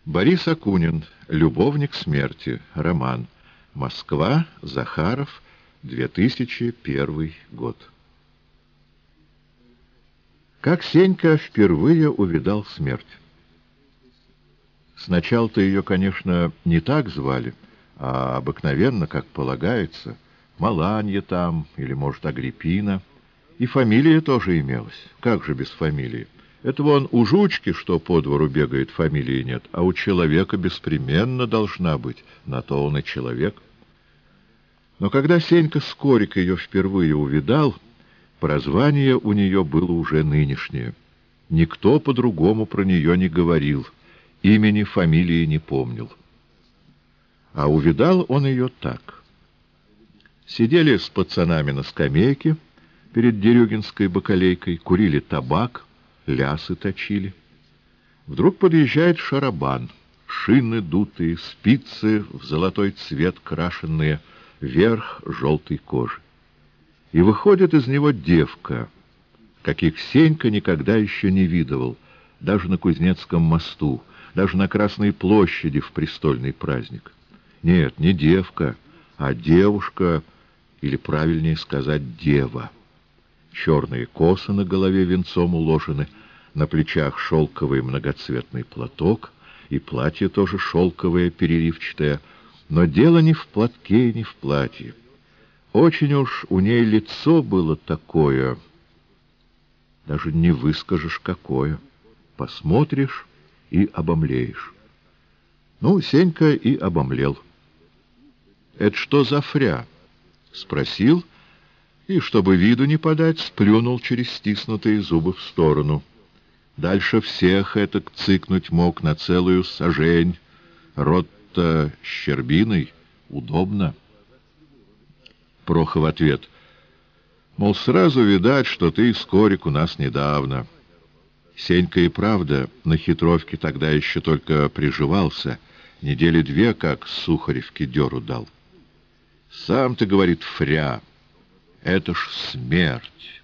Борис Акунин. Любовник смерти. Роман. Москва. Захаров. 2001 год. Как Сенька впервые увидал смерть. Сначала-то ее, конечно, не так звали, а обыкновенно, как полагается, Маланья там, или, может, Агриппина. И фамилия тоже имелась. Как же без фамилии? Это вон у жучки, что по двору бегает, фамилии нет, а у человека беспременно должна быть, на то он и человек. Но когда Сенька Скорик ее впервые увидал, прозвание у нее было уже нынешнее. Никто по-другому про нее не говорил, имени, фамилии не помнил. А увидал он ее так. Сидели с пацанами на скамейке перед Дерюгинской бакалейкой, курили табак, лясы точили. Вдруг подъезжает шарабан, шины дутые, спицы в золотой цвет крашенные, верх желтой кожи. И выходит из него девка, каких Сенька никогда еще не видывал, даже на Кузнецком мосту, даже на Красной площади в престольный праздник. Нет, не девка, а девушка, или, правильнее сказать, дева. Черные косы на голове венцом уложены, на плечах шелковый многоцветный платок, и платье тоже шелковое, переливчатое. Но дело не в платке и не в платье. Очень уж у ней лицо было такое, даже не выскажешь какое. Посмотришь и обомлеешь. Ну, Сенька и обомлел. «Это что за фря?» — спросил, и, чтобы виду не подать, сплюнул через стиснутые зубы в сторону. Дальше всех этак цыкнуть мог на целую сажень. Рот-то щербиной, удобно. Проха в ответ: мол, сразу видать, что ты, Скорик, у нас недавно. Сенька и правда на хитровке тогда еще только приживался, недели две как Сухаревке дёру дал. «Сам ты, — говорит, — фря, это ж смерть».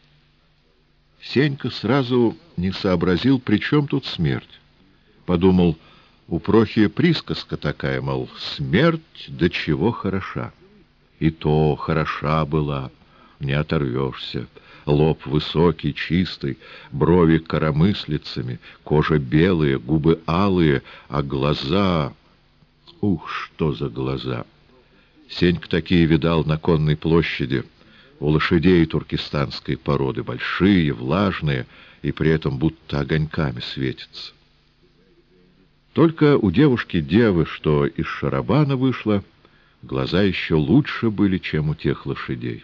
Сенька сразу не сообразил, при чем тут смерть. Подумал, у Прохи присказка такая, мол, смерть до чего хороша. И то хороша была, не оторвешься. Лоб высокий, чистый, брови коромыслицами, кожа белая, губы алые, а глаза... Ух, что за глаза! Сенька такие видал на Конной площади, у лошадей туркестанской породы, большие, влажные, и при этом будто огоньками светятся. Только у девушки-девы, что из шарабана вышла, глаза еще лучше были, чем у тех лошадей.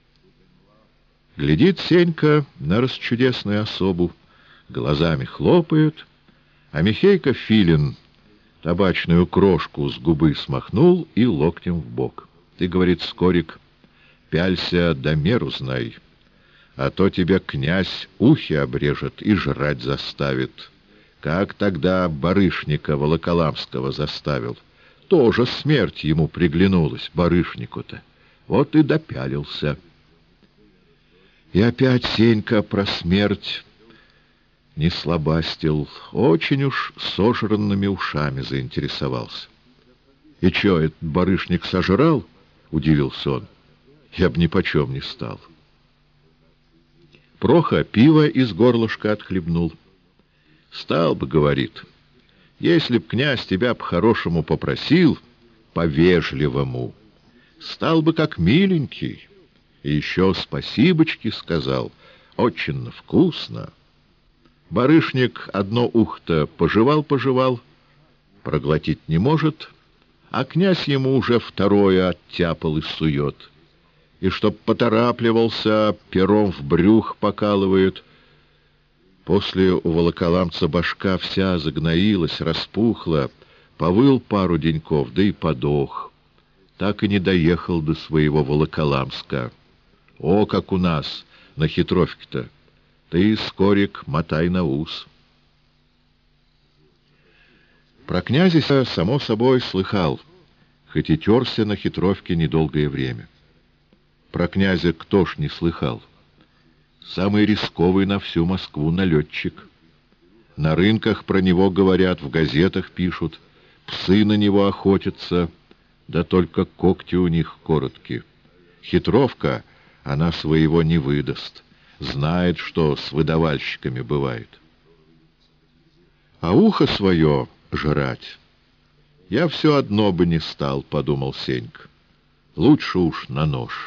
Глядит Сенька на расчудесную особу, глазами хлопает, а Михейка Филин табачную крошку с губы смахнул и локтем в бок. «Ты, — говорит, — Скорик, пялься да меру знай, а то тебя князь ухи обрежет и жрать заставит. Как тогда барышника Волоколамского заставил. Тоже смерть ему приглянулась, барышнику-то. Вот и допялился». И опять Сенька про смерть не слабастил, очень уж сожранными ушами заинтересовался. «И чё, этот барышник сожрал?» — удивился он. «Я б нипочем не стал». Проха пиво из горлышка отхлебнул. «Стал бы, — говорит, — если б князь тебя по-хорошему попросил, по-вежливому, стал бы как миленький, и еще спасибочки сказал, очень вкусно». Барышник одно ухто пожевал, проглотить не может, а князь ему уже второе оттяпал и сует. И чтоб поторапливался, пером в брюх покалывает. После у волоколамца башка вся загноилась, распухла, повыл пару деньков, да и подох. Так и не доехал до своего Волоколамска. О, как у нас на хитровке-то! Ты, Скорик, мотай на ус. Про князя, само собой, слыхал, хоть и терся на хитровке недолгое время. Про князя кто ж не слыхал? Самый рисковый на всю Москву налетчик. На рынках про него говорят, в газетах пишут. Псы на него охотятся, да только когти у них короткие. Хитровка, она своего не выдаст. Знает, что с выдавальщиками бывает. А ухо свое жрать я все одно бы не стал, — подумал Сенька. Лучше уж на нож.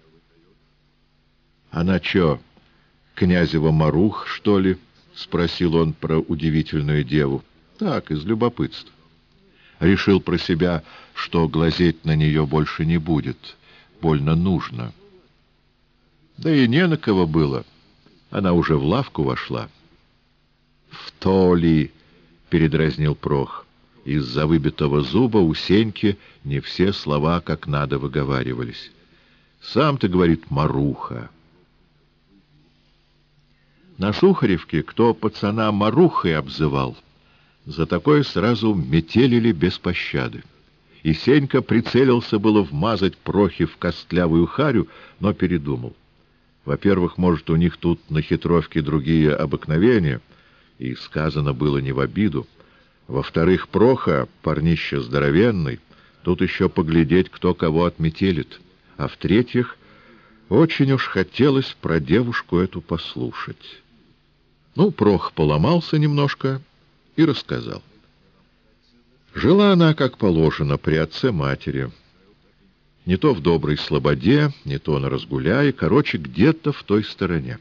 — Она чё, князева Марух, что ли? — спросил он про удивительную деву. — Так, из любопытства. Решил про себя, что глазеть на нее больше не будет. Больно нужно. Да и не на кого было. Она уже в лавку вошла. — В то ли, — передразнил Прох. Из-за выбитого зуба у Сеньки не все слова как надо выговаривались. Сам ты, говорит, Маруха. На Сухаревке кто пацана Марухой обзывал, за такое сразу метелили без пощады. И Сенька прицелился было вмазать Прохе в костлявую харю, но передумал. Во-первых, может, у них тут на хитровке другие обыкновения, и сказано было не в обиду. Во-вторых, Проха, парнище здоровенный, тут еще поглядеть, кто кого отметелит. А в-третьих, очень уж хотелось про девушку эту послушать. Ну, Прох поломался немножко и рассказал. Жила она, как положено, при отце-матери. Не то в Доброй Слободе, не то на Разгуляе, короче, где-то в той стороне.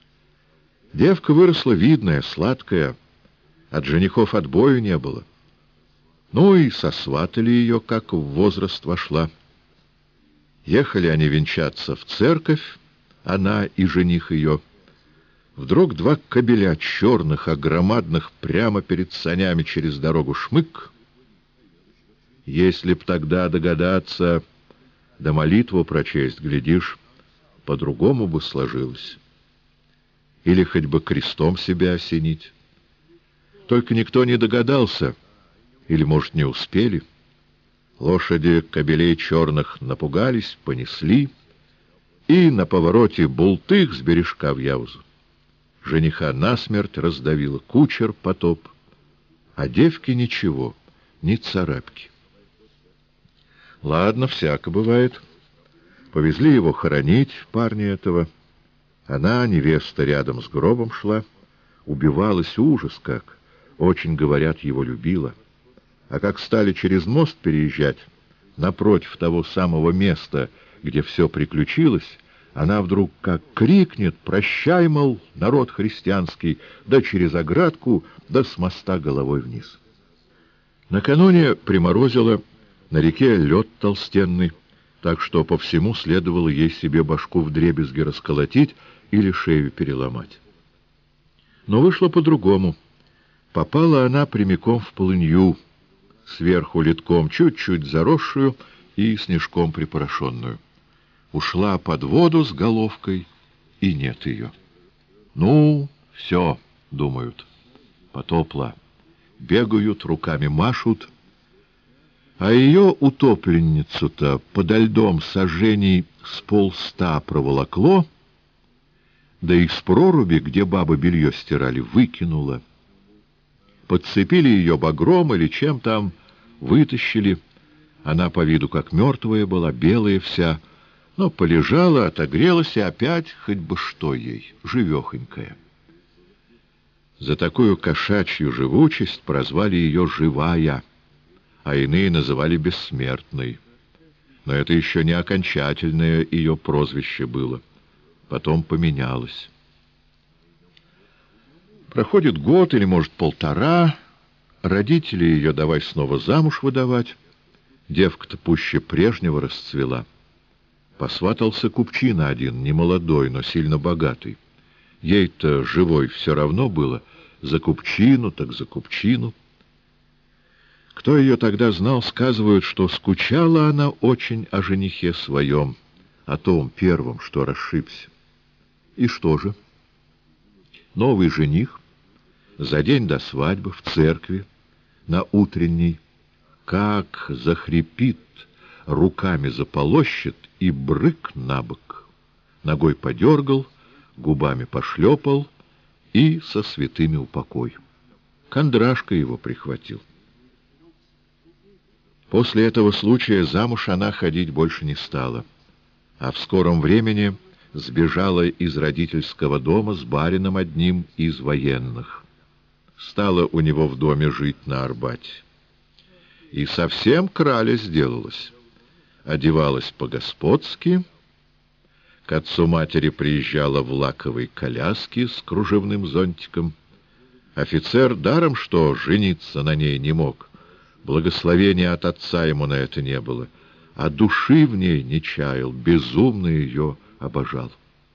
Девка выросла видная, сладкая, от женихов отбою не было. Ну и сосватали ее, как в возраст вошла. Ехали они венчаться в церковь, она и жених ее. Вдруг два кобеля черных, огромадных, прямо перед санями через дорогу шмык. Если б тогда догадаться, да молитву прочесть, глядишь, по-другому бы сложилось. Или хоть бы крестом себя осенить. Только никто не догадался, или, может, не успели. Лошади кобелей черных напугались, понесли, и на повороте бултых с бережка в Яузу. Жениха насмерть раздавила, кучер потоп, а девки ничего, ни царапки. Ладно, всяко бывает. Повезли его хоронить, парня этого. Она, невеста, рядом с гробом шла, убивалась, ужас как. Очень, говорят, его любила. А как стали через мост переезжать, напротив того самого места, где все приключилось, она вдруг как крикнет: «Прощай, мол, народ христианский!» да через оградку, да с моста головой вниз. Накануне приморозило, на реке лед толстенный, так что по всему следовало ей себе башку вдребезги расколотить или шею переломать. Но вышло по-другому. Попала она прямиком в полынью, сверху литком чуть-чуть заросшую и снежком припорошенную. Ушла под воду с головкой, и нет ее. Ну, все, думают, потопла. Бегают, руками машут. А ее утопленницу-то подо льдом саженей с 100 проволокло, да из проруби, где бабы белье стирали, выкинула. Подцепили ее багром или чем там, вытащили. Она по виду как мертвая была, белая вся, но полежала, отогрелась, и опять хоть бы что ей, живехонькая. За такую кошачью живучесть прозвали ее «живая», а иные называли «бессмертной». Но это еще не окончательное ее прозвище было. Потом поменялось. Проходит год или, может, полтора, родители ее давай снова замуж выдавать. Девка-то пуще прежнего расцвела. Посватался купчина один, не молодой, но сильно богатый. Ей-то живой все равно было, за купчину так за купчину. Кто ее тогда знал, сказывают, что скучала она очень о женихе своем, о том первом, что расшибся. И что же? Новый жених за день до свадьбы в церкви, на утренней, как захрипит, руками заполощет и брык на бок. Ногой подергал, губами пошлепал и со святыми упокой. Кондрашка его прихватил. После этого случая замуж она ходить больше не стала, а в скором времени сбежала из родительского дома с барином одним из военных. Стала у него в доме жить на Арбате. И совсем краля сделалась. Одевалась по-господски, к отцу матери приезжала в лаковой коляске с кружевным зонтиком. Офицер даром что жениться на ней не мог. Благословения от отца ему на это не было, а души в ней не чаял, безумно ее обожал.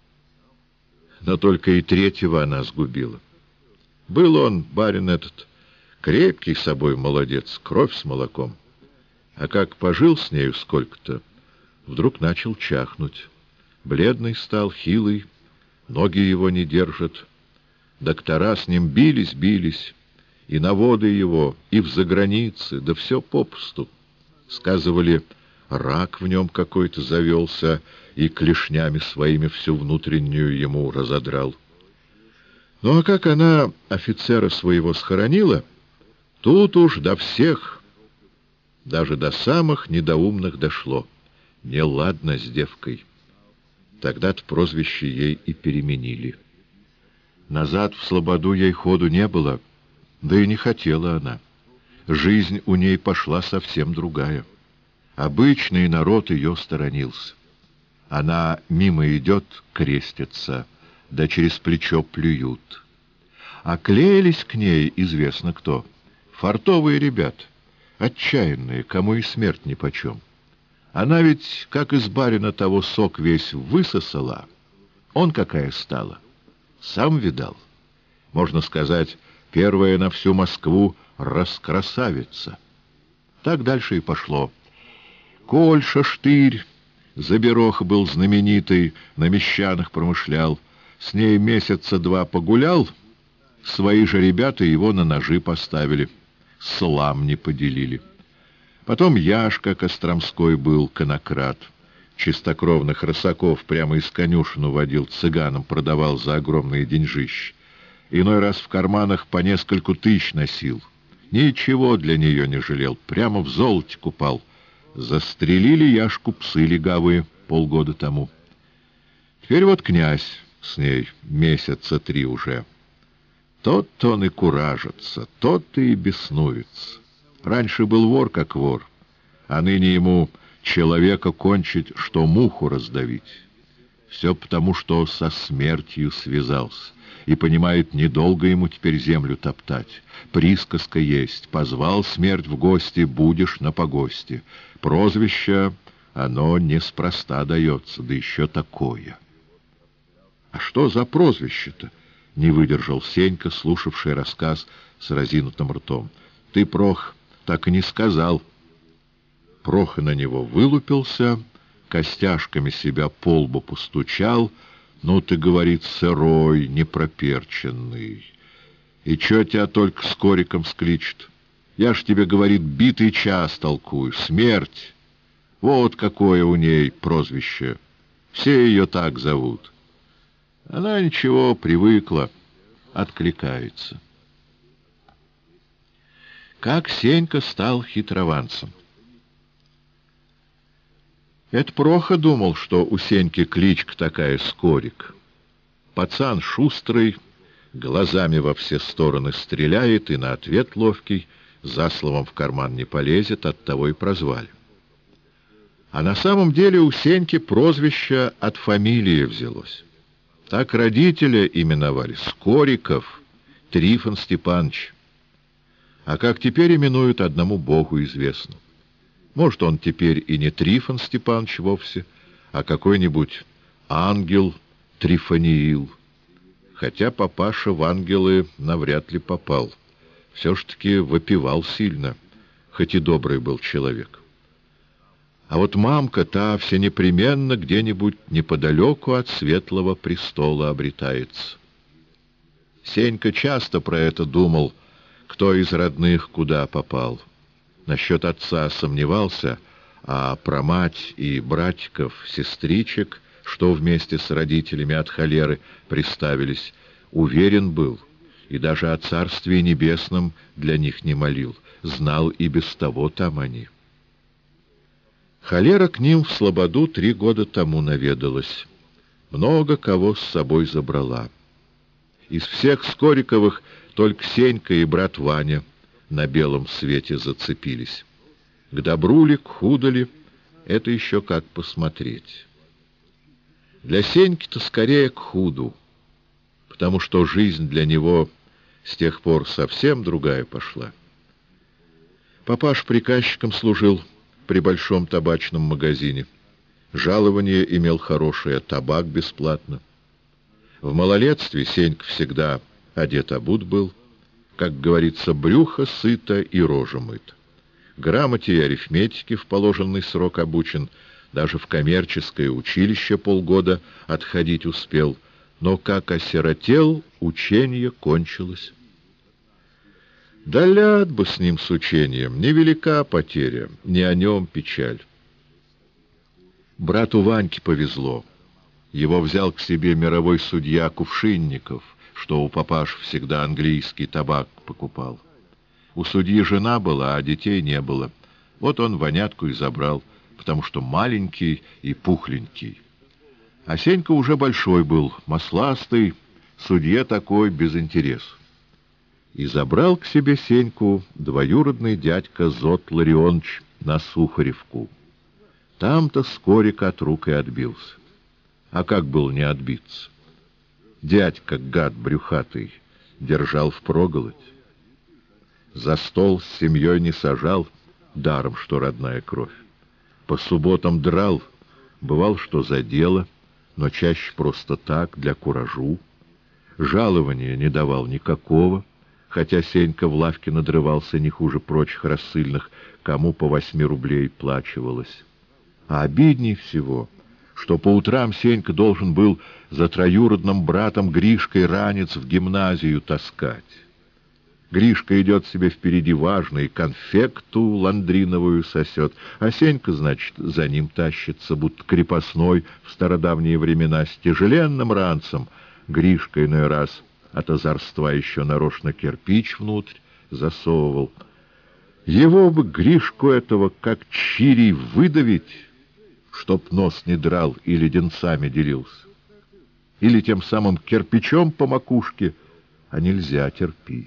Но только и третьего она сгубила. Был он, барин этот, крепкий собой молодец, кровь с молоком. А как пожил с нею сколько-то, вдруг начал чахнуть. Бледный стал, хилый, ноги его не держат. Доктора с ним бились, и на воды его, и в загранице, да все попусту. Сказывали, рак в нем какой-то завелся, и клешнями своими всю внутреннюю ему разодрал. Ну а как она офицера своего схоронила, тут уж до всех, даже до самых недоумных дошло. Неладно с девкой. Тогда-то прозвище ей и переменили. Назад в слободу ей ходу не было, да и не хотела она. Жизнь у ней пошла совсем другая. Обычный народ ее сторонился. Она мимо идет, крестится, да через плечо плюют. А клеились к ней известно кто. Фартовые ребята, отчаянные, кому и смерть нипочем. Она ведь, как из барина того, сок весь высосала. Он какая стала. Сам видал. Можно сказать, первая на всю Москву раскрасавица. Так дальше и пошло. Кольша, Штырь, Заберох был знаменитый, на мещанах промышлял. С ней месяца два погулял, свои же ребята его на ножи поставили, слам не поделили. Потом Яшка Костромской был, конократ. Чистокровных рысаков прямо из конюшен уводил, цыганам продавал за огромные деньжища. Иной раз в карманах по нескольку тысяч носил. Ничего для нее не жалел, прямо в золоте купал. Застрелили Яшку псы легавые полгода тому. Теперь вот князь с ней месяца 3 уже. Тот он и куражится, тот и беснуется. Раньше был вор как вор, а ныне ему человека кончить, что муху раздавить. Все потому, что со смертью связался, и понимает, недолго ему теперь землю топтать. Присказка есть: позвал смерть в гости, будешь на погосте. Прозвище, оно неспроста дается, да еще такое. — А что за прозвище-то? — не выдержал Сенька, слушавший рассказ с разинутым ртом. — Ты, Прох, так и не сказал. Прох на него вылупился, костяшками себя по лбу постучал. Ну, ты, говорит, сырой, непроперченный. И чё тебя только с кориком скличет? Я ж тебе, говорит, битый час толкую, смерть. Вот какое у ней прозвище. Все ее так зовут. Она ничего, привыкла, откликается. Как Сенька стал хитрованцем. Это Проха думал, что у Сеньки кличка такая Скорик. Пацан шустрый, глазами во все стороны стреляет и на ответ ловкий, за словом в карман не полезет, оттого и прозвали. А на самом деле у Сеньки прозвище от фамилии взялось. Так родители именовали: Скориков Трифон Степанович. А как теперь именуют, одному Богу известно. Может, он теперь и не Трифон Степанович вовсе, а какой-нибудь ангел Трифониил. Хотя папаша в ангелы навряд ли попал. Все ж таки выпивал сильно, хоть и добрый был человек. А вот мамка та всенепременно где-нибудь неподалеку от светлого престола обретается. Сенька часто про это думал, кто из родных куда попал. Насчет отца сомневался, а про мать и братиков, сестричек, что вместе с родителями от холеры приставились, уверен был, и даже о Царстве Небесном для них не молил, знал и без того там они. Холера к ним в слободу 3 года тому наведалась, много кого с собой забрала. Из всех Скориковых только Сенька и брат Ваня на белом свете зацепились. К добру ли, к худу ли, это еще как посмотреть. Для Сеньки-то скорее к худу, потому что жизнь для него с тех пор совсем другая пошла. Папаш приказчиком служил при большом табачном магазине. Жалование имел хорошее, табак бесплатно. В малолетстве Сенька всегда одет-обут был, как говорится, брюхо сыто и рожа мыта. Грамоте и арифметике в положенный срок обучен, даже в коммерческое училище полгода отходить успел, но как осиротел, учение кончилось. Да ляд бы с ним с учением, невелика потеря, не о нем печаль. Брату Ваньке повезло. Его взял к себе мировой судья Кувшинников, что у папаш всегда английский табак покупал. У судьи жена была, а детей не было. Вот он Ванятку и забрал, потому что маленький и пухленький. А Сенька уже большой был, масластый, судье такой, без интереса. И забрал к себе Сеньку двоюродный дядька Зот Ларионович на Сухаревку. Там-то Скорик от рук и отбился. А как был не отбиться? Дядька, гад брюхатый, держал впроголодь. За стол с семьей не сажал, даром, что родная кровь. По субботам драл, бывал, что за дело, но чаще просто так, для куражу. Жалования не давал никакого, хотя Сенька в лавке надрывался не хуже прочих рассыльных, кому по 8 рублей плачивалось. А обидней всего, что по утрам Сенька должен был за троюродным братом Гришкой ранец в гимназию таскать. Гришка идет себе впереди важный, конфекту ландриновую сосет, а Сенька, значит, за ним тащится, будто крепостной в стародавние времена, с тяжеленным ранцем. Гришка иной раз от озорства еще нарочно кирпич внутрь засовывал. Его бы, Гришку этого, как чирий выдавить, чтоб нос не драл и леденцами делился. Или тем самым кирпичом по макушке, а нельзя, терпи.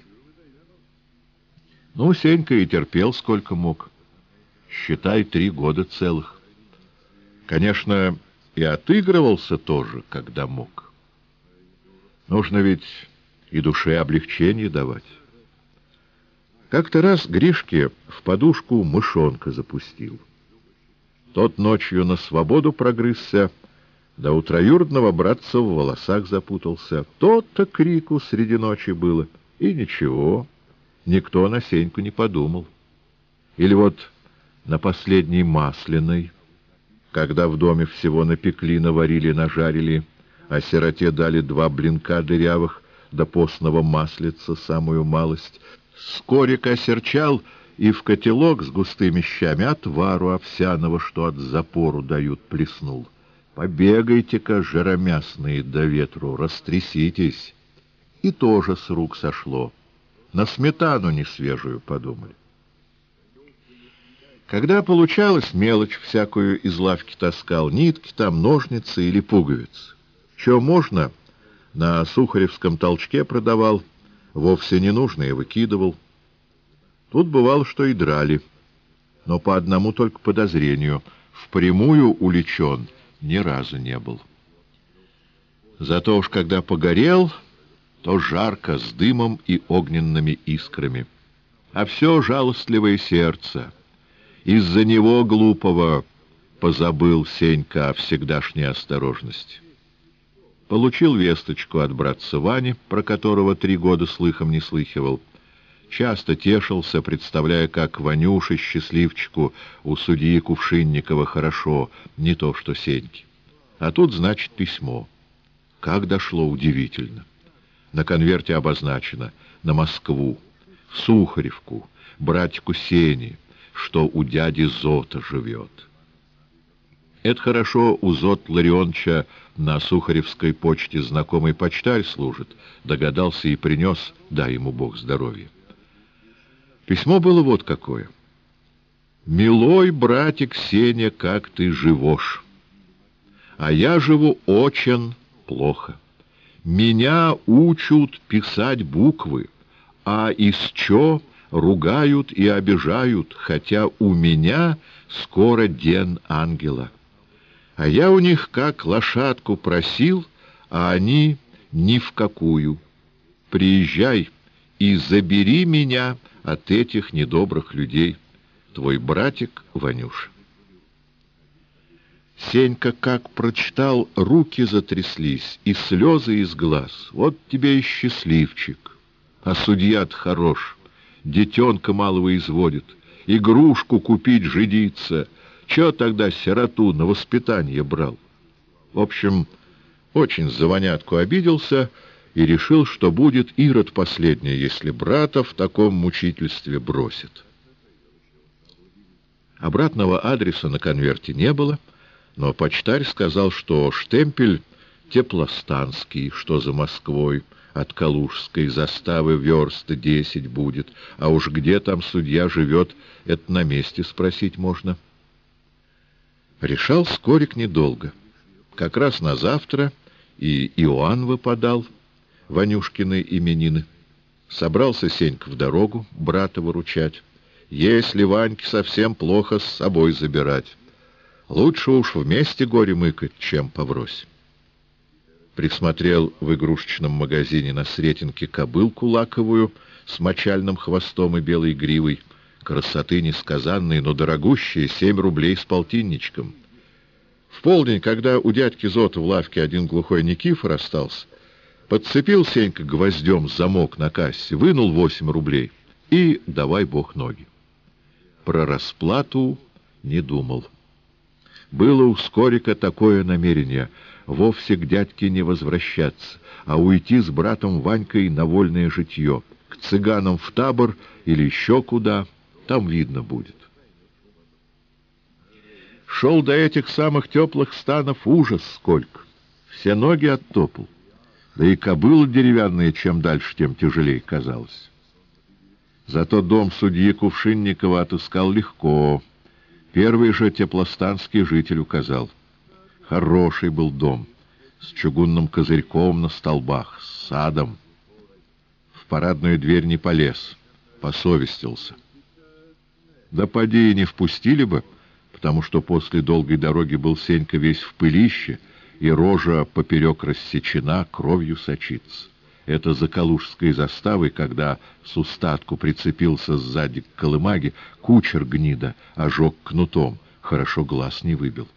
Ну, Сенька и терпел сколько мог. Считай, 3 года целых. Конечно, и отыгрывался тоже, когда мог. Нужно ведь и душе облегчение давать. Как-то раз Гришке в подушку мышонка запустил. Тот ночью на свободу прогрызся, да у троюродного братца в волосах запутался. Тот-то крику среди ночи было, и ничего. Никто на Сеньку не подумал. Или вот на последней Масляной, когда в доме всего напекли, наварили, нажарили, а сироте дали 2 блинка дырявых, да постного маслица самую малость, Скорик осерчал и в котелок с густыми щами отвару овсяного, что от запору дают, плеснул. Побегайте-ка, жиромясные, до ветру, растряситесь. И тоже с рук сошло. На сметану несвежую подумали. Когда получалось, мелочь всякую из лавки таскал, нитки там, ножницы или пуговицы. Че можно, на Сухаревском толчке продавал, вовсе ненужное выкидывал. Тут бывало, что и драли, но по одному только подозрению, впрямую уличен ни разу не был. Зато уж когда погорел, то жарко, с дымом и огненными искрами. А все жалостливое сердце. Из-за него, глупого, позабыл Сенька о всегдашней осторожности. Получил весточку от братца Вани, про которого 3 года слыхом не слыхивал. Часто тешился, представляя, как Ванюше, счастливчику, у судьи Кувшинникова хорошо, не то что Сеньке. А тут, значит, письмо. Как дошло, удивительно. На конверте обозначено: на Москву, в Сухаревку, братику Сене, что у дяди Зота живет. Это хорошо, у Зот Ларионовича на Сухаревской почте знакомый почтарь служит. Догадался и принес, дай ему Бог здоровья. Письмо было вот какое. «Милой братик Сеня, как ты живешь? А я живу очень плохо. Меня учат писать буквы, а из чё ругают и обижают, хотя у меня скоро день ангела. А я у них как лошадку просил, а они ни в какую. Приезжай и забери меня от этих недобрых людей. Твой братик Ванюша». Сенька, как прочитал, руки затряслись, и слезы из глаз. Вот тебе и счастливчик. А судья-то хорош, детенка малого изводит, игрушку купить жидится. Чё тогда сироту на воспитание брал? В общем, очень за Ванятку обиделся и решил, что будет Ирод последний, если брата в таком мучительстве бросит. Обратного адреса на конверте не было, но почтарь сказал, что штемпель Теплостанский, что за Москвой, от Калужской заставы верст 10 будет, а уж где там судья живет, это на месте спросить можно. Решал Скорик недолго. Как раз на завтра и Иоанн выпадал, Ванюшкины именины. Собрался Сенька в дорогу брата выручать. Если Ваньке совсем плохо, с собой забирать. Лучше уж вместе горе мыкать, чем поврось. Присмотрел в игрушечном магазине на Сретенке кобылку лаковую с мочальным хвостом и белой гривой. Красоты несказанной, но дорогущие, 7 рублей с полтинничком. В полдень, когда у дядьки Зота в лавке один глухой Никифор остался, подцепил Сенька гвоздем замок на кассе, вынул 8 рублей и давай бог ноги. Про расплату не думал. Было у Скорика такое намерение — вовсе к дядьке не возвращаться, а уйти с братом Ванькой на вольное житье, к цыганам в табор или еще куда, там видно будет. Шел до этих самых теплых станов ужас сколько, все ноги оттопал, да и кобыла деревянная чем дальше, тем тяжелее казалась. Зато дом судьи Кувшинникова отыскал легко. Первый же теплостанский житель указал. Хороший был дом, с чугунным козырьком на столбах, с садом. В парадную дверь не полез, посовестился. Да поди и не впустили бы, потому что после долгой дороги был Сенька весь в пылище, и рожа поперек рассечена, кровью сочится. Это за Калужской заставой, когда с устатку прицепился сзади к колымаге, кучер гнида ожег кнутом, хорошо глаз не выбил.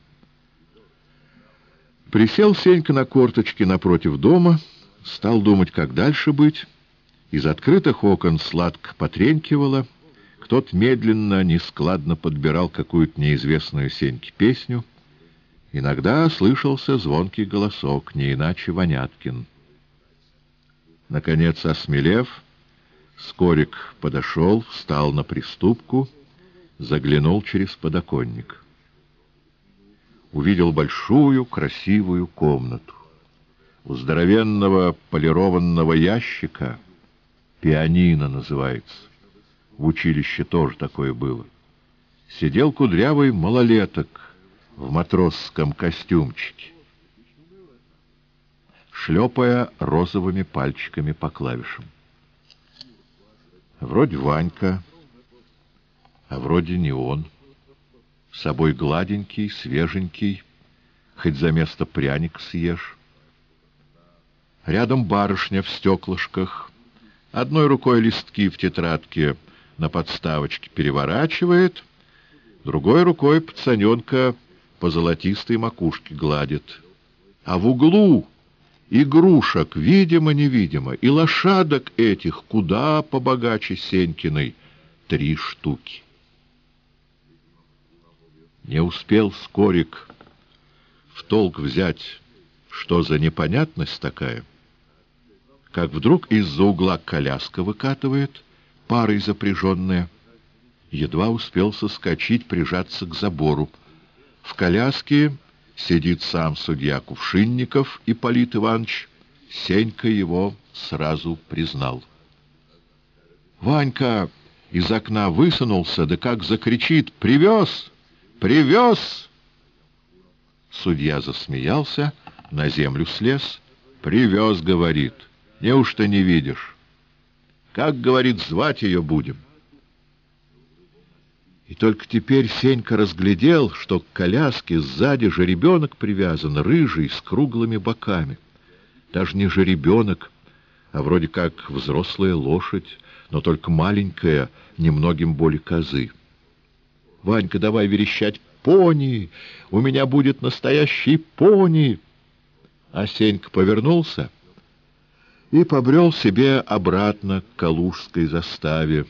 Присел Сенька на корточки напротив дома, стал думать, как дальше быть. Из открытых окон сладко потренькивало, кто-то медленно, нескладно подбирал какую-то неизвестную Сеньке песню. Иногда слышался звонкий голосок, не иначе Ваняткин. Наконец, осмелев, Скорик подошел, встал на приступку, заглянул через подоконник. Увидел большую, красивую комнату. У здоровенного полированного ящика, пианино называется, в училище тоже такое было, сидел кудрявый малолеток в матросском костюмчике, шлепая розовыми пальчиками по клавишам. Вроде Ванька, а вроде не он. С собой гладенький, свеженький, хоть за место пряник съешь. Рядом барышня в стеклышках, одной рукой листки в тетрадке на подставочке переворачивает, другой рукой пацаненка по золотистой макушке гладит. А в углу игрушек видимо-невидимо, и лошадок этих куда побогаче Сенькиной 3 штуки. Не успел Скорик в толк взять, что за непонятность такая, как вдруг из-за угла коляска выкатывает, парой запряженная. Едва успел соскочить, прижаться к забору. В коляске сидит сам судья Кувшинников Ипполит Иванович. Сенька его сразу признал. Ванька из окна высунулся, да как закричит: «Привез! Привез!» Судья засмеялся, на землю слез. «Привез, — говорит, — неужто не видишь? Как, — говорит, — звать ее будем?» И только теперь Сенька разглядел, что к коляске сзади жеребенок привязан, рыжий, с круглыми боками. Даже не жеребенок, а вроде как взрослая лошадь, но только маленькая, немногим более козы. «Ванька, давай верещать: пони! У меня будет настоящий пони!» А Сенька повернулся и побрел себе обратно к калужской заставе.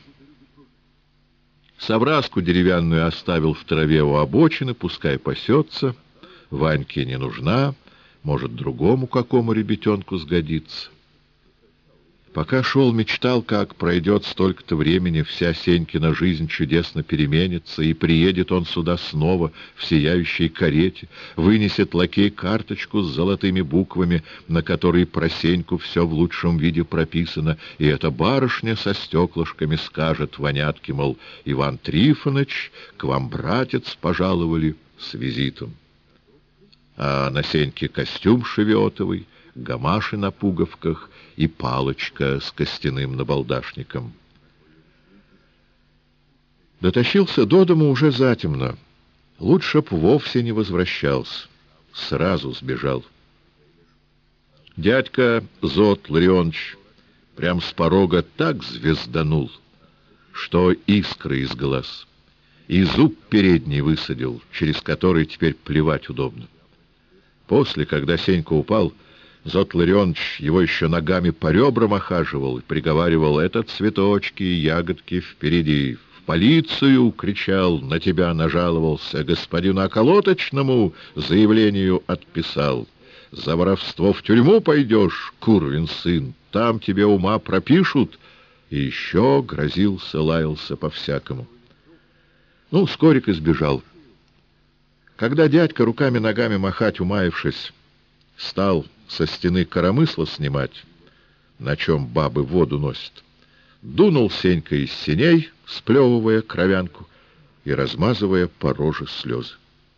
Совраску деревянную оставил в траве у обочины, пускай пасется. Ваньке не нужна, может, другому какому ребятенку сгодится. Пока шел, мечтал, как пройдет столько-то времени, вся Сенькина жизнь чудесно переменится, и приедет он сюда снова в сияющей карете, вынесет лакей карточку с золотыми буквами, на которой про Сеньку все в лучшем виде прописано, и эта барышня со стеклышками скажет Ванятке, мол, Иван Трифоныч, к вам, братец, пожаловали с визитом. А на Сеньке костюм шеветовый, гамаши на пуговках и палочка с костяным набалдашником. Дотащился до дому уже затемно. Лучше б вовсе не возвращался. Сразу сбежал. Дядька Зот Ларионович прям с порога так звезданул, что искры из глаз, и зуб передний высадил, через который теперь плевать удобно. После, когда Сенька упал, Зот Ларионович его еще ногами по ребрам охаживал и приговаривал: «Это цветочки и ягодки впереди. В полицию!» — кричал, «на тебя нажаловался, господину околоточному заявлению отписал. За воровство в тюрьму пойдешь, курвин сын, там тебе ума пропишут». И еще грозился, лаялся по-всякому. Ну, скорик избежал. Когда дядька, руками-ногами махать умаявшись, стал со стены коромысла снимать, на чем бабы воду носят, дунул Сенька из сеней, сплевывая кровянку и размазывая по роже слезы.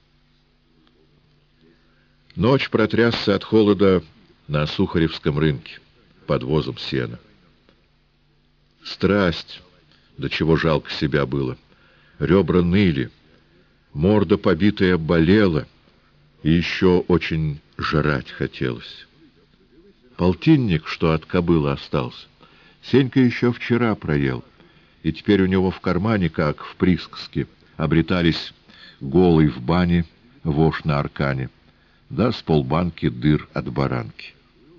Ночь протрясся от холода на Сухаревском рынке под возом сена. Страсть, до чего жалко себя было, ребра ныли, морда побитая болела, и еще очень жрать хотелось. Полтинник, что от кобылы остался, Сенька еще вчера проел, и теперь у него в кармане, как в присказке, обретались голый в бане вошь на аркане, да с полбанки дыр от баранки.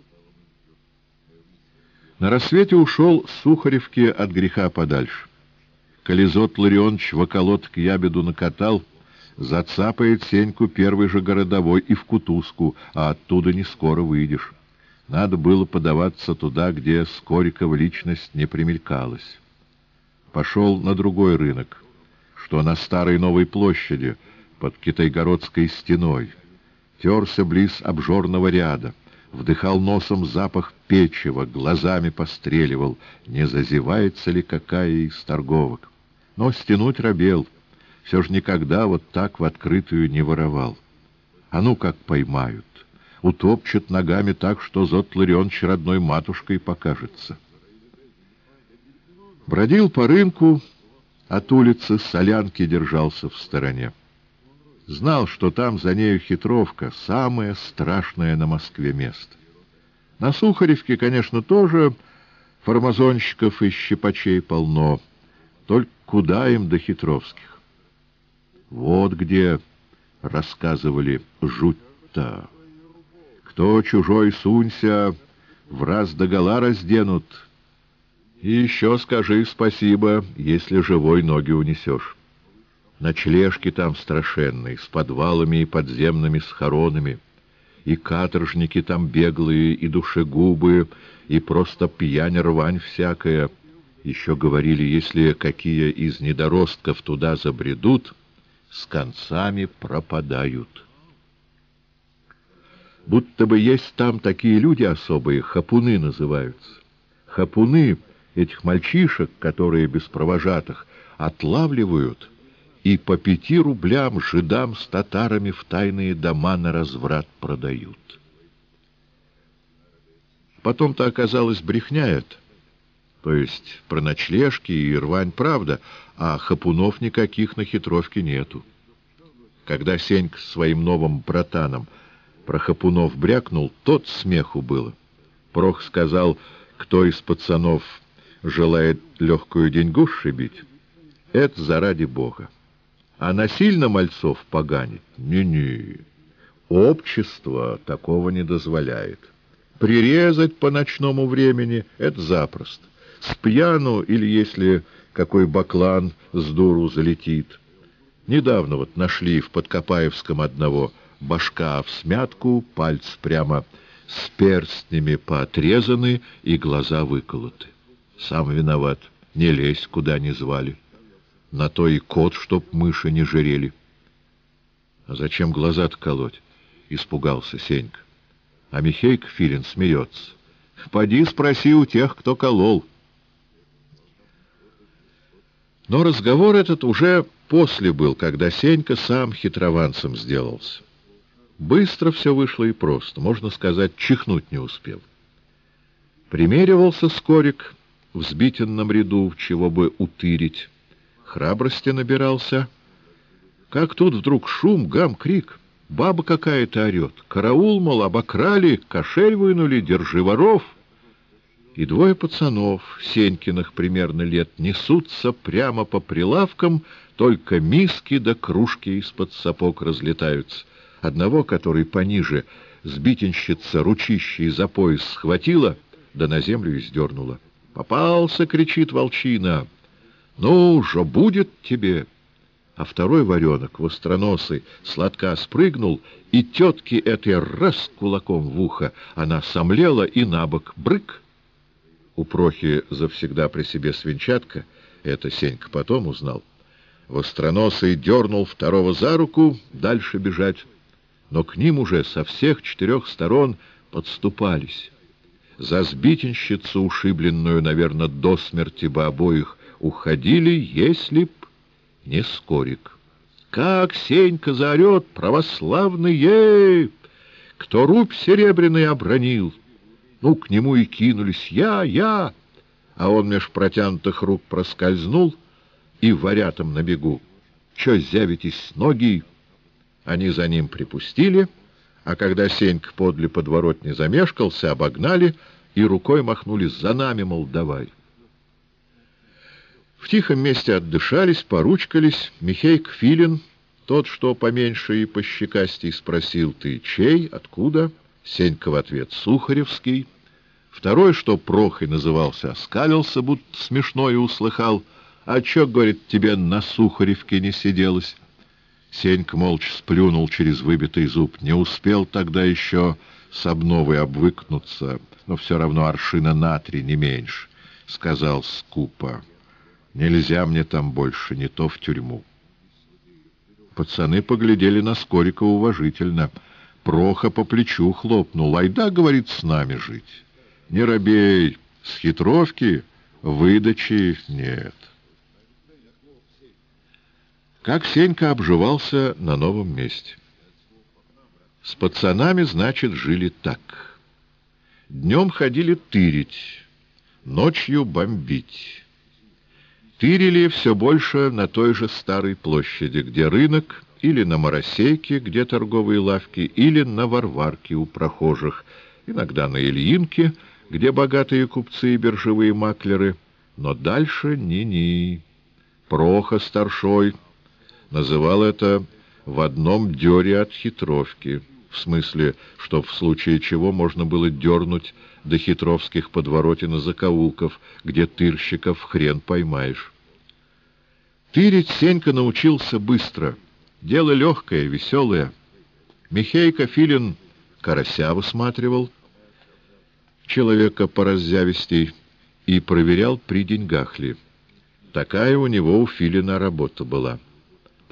На рассвете ушел с Сухаревки от греха подальше. Коли Зот Ларионович в околоток ябеду накатал, зацапает Сеньку первый же городовой и в кутузку, а оттуда не скоро выйдешь. Надо было подаваться туда, где Скорикова личность не примелькалась. Пошел на другой рынок, что на Старой Новой площади, под Китайгородской стеной. Терся близ обжорного ряда, вдыхал носом запах печива, глазами постреливал, не зазевается ли какая из торговок. Но стянуть робел. Все ж никогда вот так в открытую не воровал. А ну как поймают, утопчут ногами так, что Зот Ларионович родной матушкой покажется. Бродил по рынку, от улицы Солянки держался в стороне. Знал, что там за нею хитровка, самое страшное на Москве место. На Сухаревке, конечно, тоже фармазонщиков и щипачей полно, только куда им до хитровских? Вот где, рассказывали, жуть-то. Кто чужой сунься, враз догола разденут. И еще скажи спасибо, если живой ноги унесешь. Ночлежки там страшенные, с подвалами и подземными схоронами. И каторжники там беглые, и душегубы, и просто пьянь-рвань всякая. Еще говорили, если какие из недоростков туда забредут, с концами пропадают. Будто бы есть там такие люди особые, хапуны называются. Хапуны этих мальчишек, которые без провожатых, отлавливают и по 5 рублям жидам с татарами в тайные дома на разврат продают. Потом-то оказалось брехня это, то есть про ночлежки и рвань правда, а хапунов никаких на хитровке нету. Когда Сенька с своим новым братаном про хапунов брякнул, тот смеху было. Прох сказал, кто из пацанов желает легкую деньгу сшибить, это заради Бога. А насильно мальцов поганить? Не-не. Общество такого не дозволяет. Прирезать по ночному времени — это запросто. С пьяну или если какой баклан с дуру залетит. Недавно вот нашли в Подкопаевском одного, башка всмятку, пальцы прямо с перстнями поотрезаны и глаза выколоты. Сам виноват, не лезь, куда не звали. На то и кот, чтоб мыши не жерели. А зачем глаза-то колоть? Испугался Сенька. А Михейка Филин смеется. Поди спроси у тех, кто колол. Но разговор этот уже после был, когда Сенька сам хитрованцем сделался. Быстро все вышло и просто, можно сказать, чихнуть не успел. Примеривался Скорик в взбитенном ряду, чего бы утырить. Храбрости набирался. Как тут вдруг шум, гам, крик. Баба какая-то орет. Караул, мол, обокрали, кошель вынули, держи воров. И 2 пацанов, Сенькиных примерно лет, несутся прямо по прилавкам, только миски да кружки из-под сапог разлетаются. Одного, который пониже, сбитенщица ручищей за пояс схватила, да на землю издернула. «Попался!» — кричит волчина. «Ну же, будет тебе!» А второй варенок, востроносый, сладка спрыгнул, и тетке этой раз кулаком в ухо. Она сомлела и набок брык. У Прохи завсегда при себе свинчатка, это Сенька потом узнал. Востроносый дернул второго за руку, дальше бежать, но к ним уже со всех 4 сторон подступались. За сбитенщицу, ушибленную, наверное, до смерти бы обоих, уходили, если б не Скорик. Как Сенька заорет: «Православные! Кто рубь серебряный обронил?» Ну, к нему и кинулись: «Я!» А он меж протянутых рук проскользнул и варятам на бегу: «Чё зявитесь с ноги?» Они за ним припустили, а когда Сенька подле подворотни замешкался, обогнали и рукой махнули: «За нами, мол, давай». В тихом месте отдышались, поручкались. Михейка Филин, тот, что поменьше и пощекастей, спросил: «Ты чей? Откуда?» Сенька в ответ: «Сухаревский». Второй, что Прохой назывался, оскалился, будто смешно и услыхал: «А чё, — говорит, — тебе на Сухаревке не сиделось?» Сенька молча сплюнул через выбитый зуб. Не успел тогда еще с обновой обвыкнуться, но все равно аршина на 3, не меньше. Сказал скупо: «Нельзя мне там больше, не то в тюрьму». Пацаны поглядели на Скорика уважительно. Проха по плечу хлопнул: «Айда, — говорит, — с нами жить. Не робей, с хитровки выдачи нет». Как Сенька обживался на новом месте. С пацанами, значит, жили так. Днем ходили тырить, ночью бомбить. Тырили все больше на той же старой площади, где рынок, или на Моросейке, где торговые лавки, или на Варварке у прохожих, иногда на Ильинке, где богатые купцы и биржевые маклеры, но дальше ни-ни. Проха старшой называл это в одном дёре от хитровки, в смысле, что в случае чего можно было дернуть до хитровских подворотен и закоулков, где тырщиков хрен поймаешь. Тырить Сенька научился быстро. Дело легкое, веселое. Михейка Филин карася высматривал, человека пораззявистей, и проверял, при деньгах ли. Такая у него, у Филина, работа была.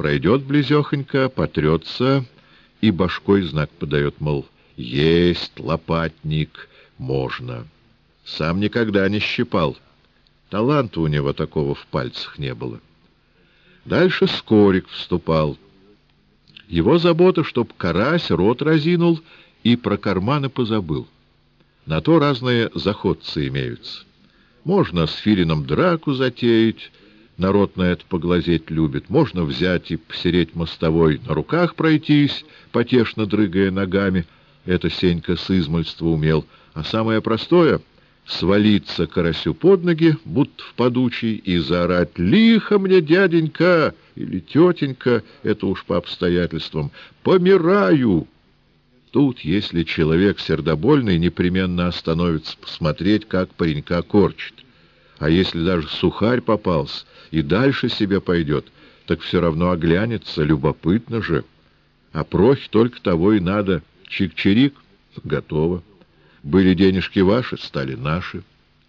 Пройдет близехонько, потрется и башкой знак подает, мол, есть лопатник, можно. Сам никогда не щипал. Таланта у него такого в пальцах не было. Дальше Скорик вступал. Его забота, чтоб карась рот разинул и про карманы позабыл. На то разные заходцы имеются. Можно с филином драку затеять, народ на это поглазеть любит. Можно взять и посереть мостовой, на руках пройтись, потешно дрыгая ногами. Это Сенька с измольства умел. А самое простое — свалиться карасю под ноги, будто в подучий, и заорать «Лихо мне, дяденька!» или «Тетенька!» — это уж по обстоятельствам. «Помираю!» Тут, если человек сердобольный, непременно остановится посмотреть, как паренька корчит. А если даже сухарь попался и дальше себе пойдет, так все равно оглянется, любопытно же. А Прохе только того и надо. Чик-чирик — готово. Были денежки ваши, стали наши.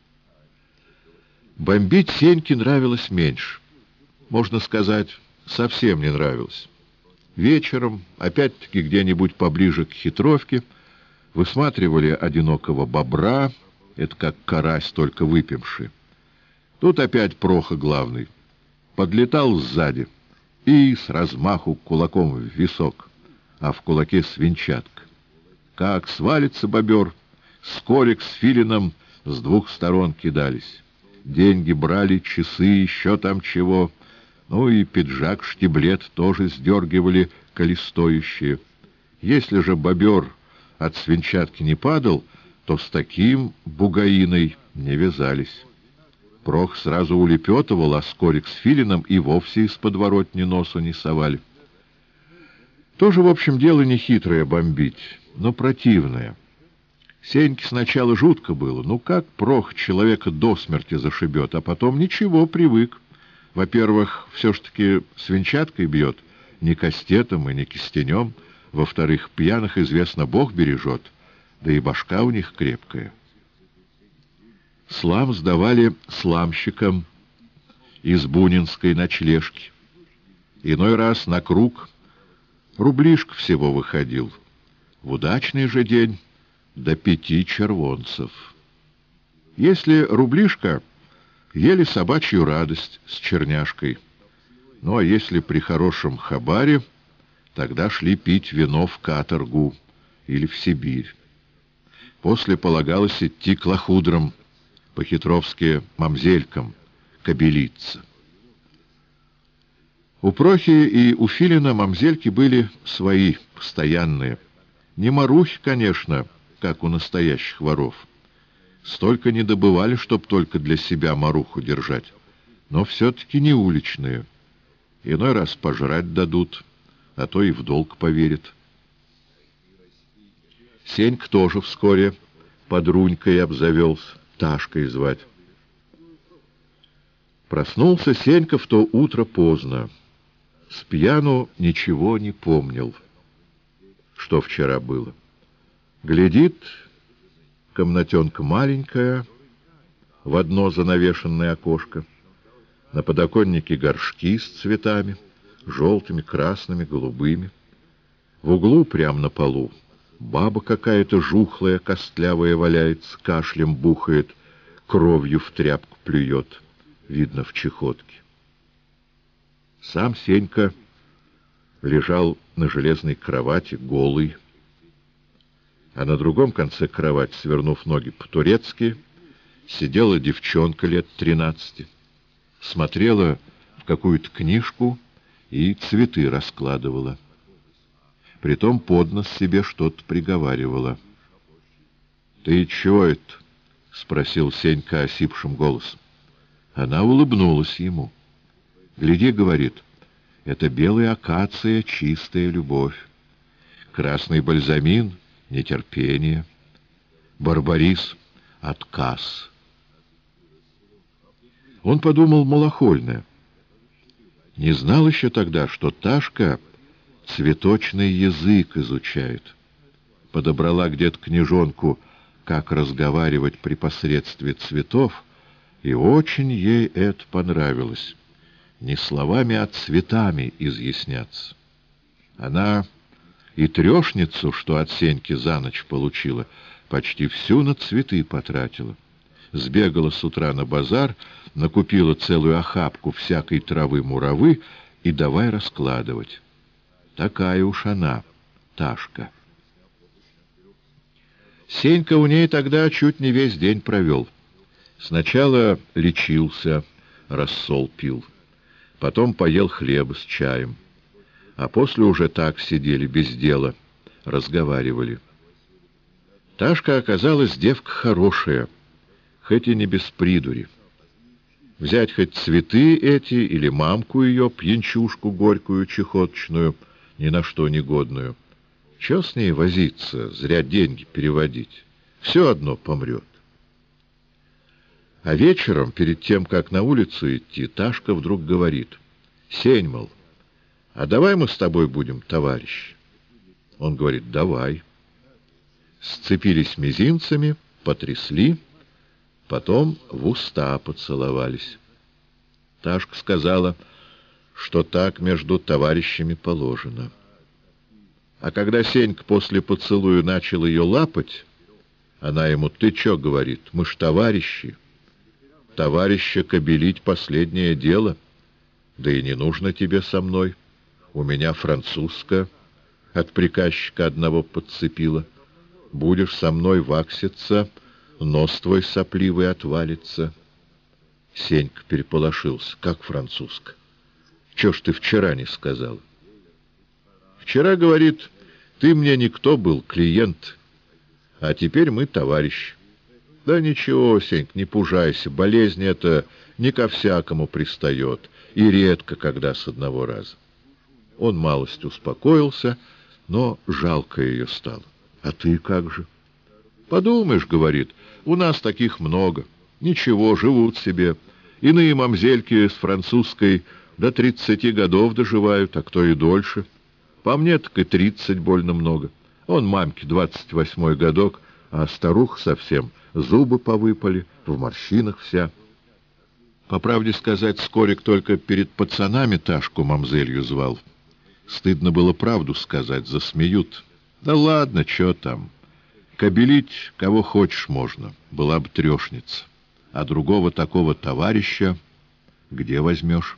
Бомбить Сеньке нравилось меньше. Можно сказать, совсем не нравилось. Вечером, опять-таки где-нибудь поближе к хитровке, высматривали одинокого бобра, это как карась, только выпивший. Тут опять Проха главный. Подлетал сзади и с размаху кулаком в висок, а в кулаке свинчатка. Как свалится бобер, Скорик с Филином с двух сторон кидались. Деньги брали, часы, еще там чего. Ну и пиджак-штиблет тоже сдергивали, коли стоящие. Если же бобер от свинчатки не падал, то с таким бугаиной не вязались. Прох сразу улепетывал, а Скорик с Филином и вовсе из подворотни носу не совали. Тоже, в общем, дело не хитрое бомбить, но противное. Сеньке сначала жутко было. Ну как Прох человека до смерти зашибет, а потом ничего, привык. Во-первых, все ж таки свинчаткой бьет, не кастетом и не кистенем. Во-вторых, пьяных, известно, Бог бережет, да и башка у них крепкая. Слам сдавали сламщикам из бунинской ночлежки. Иной раз на круг рублишка всего выходил. В удачный же день до 5 червонцев. Если рублишка, ели собачью радость с черняшкой. Ну, а если при хорошем хабаре, тогда шли пить вино в каторгу или в Сибирь. После полагалось идти к лохудрам, по-хитровски мамзелькам, кобелиться. У Прохи и у Филина мамзельки были свои, постоянные. Не марухи, конечно, как у настоящих воров. Столько не добывали, чтоб только для себя маруху держать, но все-таки не уличные. Иной раз пожрать дадут, а то и в долг поверят. Сенька тоже вскоре подрунькой обзавелся, Ташкой звать. Проснулся Сенька в то утро поздно. С пьяну ничего не помнил, что вчера было. Глядит, комнатенка маленькая, в одно занавешенное окошко. На подоконнике горшки с цветами, желтыми, красными, голубыми. В углу, прямо на полу, баба какая-то жухлая, костлявая валяется, кашлем бухает, кровью в тряпку плюет, видно, в чехотке. Сам Сенька лежал на железной кровати, голый, а на другом конце кровати, свернув ноги по-турецки, сидела девчонка лет 13, смотрела в какую-то книжку и цветы раскладывала. Притом под нос себе что-то приговаривала. — Ты чего это? — спросил Сенька осипшим голосом. Она улыбнулась ему. — Гляди, — говорит, — это белая акация, чистая любовь. Красный бальзамин — нетерпение. Барбарис — отказ. Он подумал малохольно. Не знал еще тогда, что Ташка цветочный язык изучает. Подобрала где-то книжонку «Как разговаривать при посредстве цветов», и очень ей это понравилось. не словами, а цветами изъясняться. Она и трешницу, что от Сеньки за ночь получила, почти всю на цветы потратила. Сбегала с утра на базар, накупила целую охапку всякой травы-муравы и давай раскладывать. Такая уж она, Ташка. Сенька у ней тогда чуть не весь день провел. Сначала лечился, рассол пил, потом поел хлеба с чаем, а после уже так сидели без дела, разговаривали. Ташка оказалась девка хорошая, хоть и не без придури. Взять хоть цветы эти или мамку ее, пьянчушку горькую, чехоточную, ни на что негодную. Чё с ней возиться, зря деньги переводить? Все одно помрет. А вечером, перед тем, как на улицу идти, Ташка вдруг говорит: «Сень, мол, а давай мы с тобой будем товарищи?» Он говорит: «Давай». Сцепились мизинцами, потрясли, потом в уста поцеловались. Ташка сказала, что так между товарищами положено. А когда Сенька после поцелуя начал ее лапать, она ему: «Ты чё, — говорит, — мы ж товарищи. Товарища кобелить — последнее дело. Да и не нужно тебе со мной. У меня французская от приказчика одного подцепила. Будешь со мной вакситься, нос твой сопливый отвалится». Сенька переполошился: «Как французка? Чё ж ты вчера не сказал?» «Вчера, — говорит, — ты мне никто был, клиент, а теперь мы товарищи». «Да ничего, Сенька, не пужайся, болезнь эта не ко всякому пристает, и редко, когда с одного раза». Он малость успокоился, но жалко ее стало. «А ты как же?» «Подумаешь, — говорит, — у нас таких много. Ничего, живут себе. Иные мамзельки с французской до 30 годов доживают, а кто и дольше. По мне так и 30 больно много. Он мамке 28-й годок, а старуха совсем зубы повыпали, в морщинах вся». По правде сказать, Скорик только перед пацанами Ташку мамзелью звал. Стыдно было правду сказать, засмеют. Да ладно, чё там. Кобелить кого хочешь можно, была бы трешница. А другого такого товарища где возьмешь?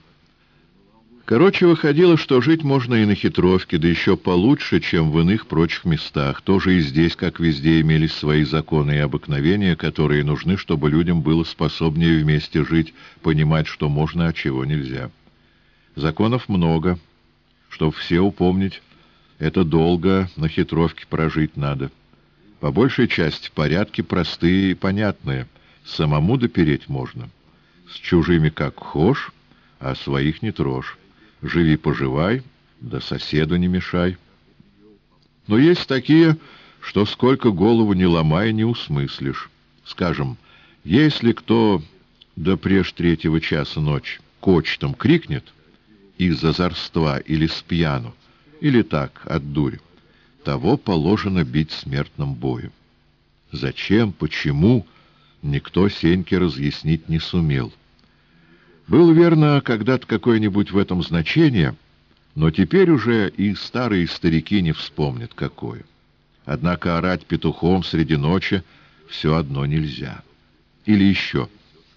Короче, выходило, что жить можно и на Хитровке, да еще получше, чем в иных прочих местах. Тоже и здесь, как везде, имелись свои законы и обыкновения, которые нужны, чтобы людям было способнее вместе жить, понимать, что можно, а чего нельзя. Законов много. Чтоб все упомнить, это долго на Хитровке прожить надо. По большей части порядки простые и понятные. Самому допереть можно. С чужими как хошь, а своих не трожь. Живи-поживай, да соседу не мешай. Но есть такие, что сколько голову не ломай, не усмыслишь. Скажем, если кто до преж 3 часа ночи кочетом крикнет из озорства или спьяну, или так, от дури, того положено бить смертным боем. Зачем, почему, никто Сеньке разъяснить не сумел. Был, верно, когда-то какое-нибудь в этом значение, но теперь уже и старые старики не вспомнят, какое. Однако орать петухом среди ночи все одно нельзя. Или еще.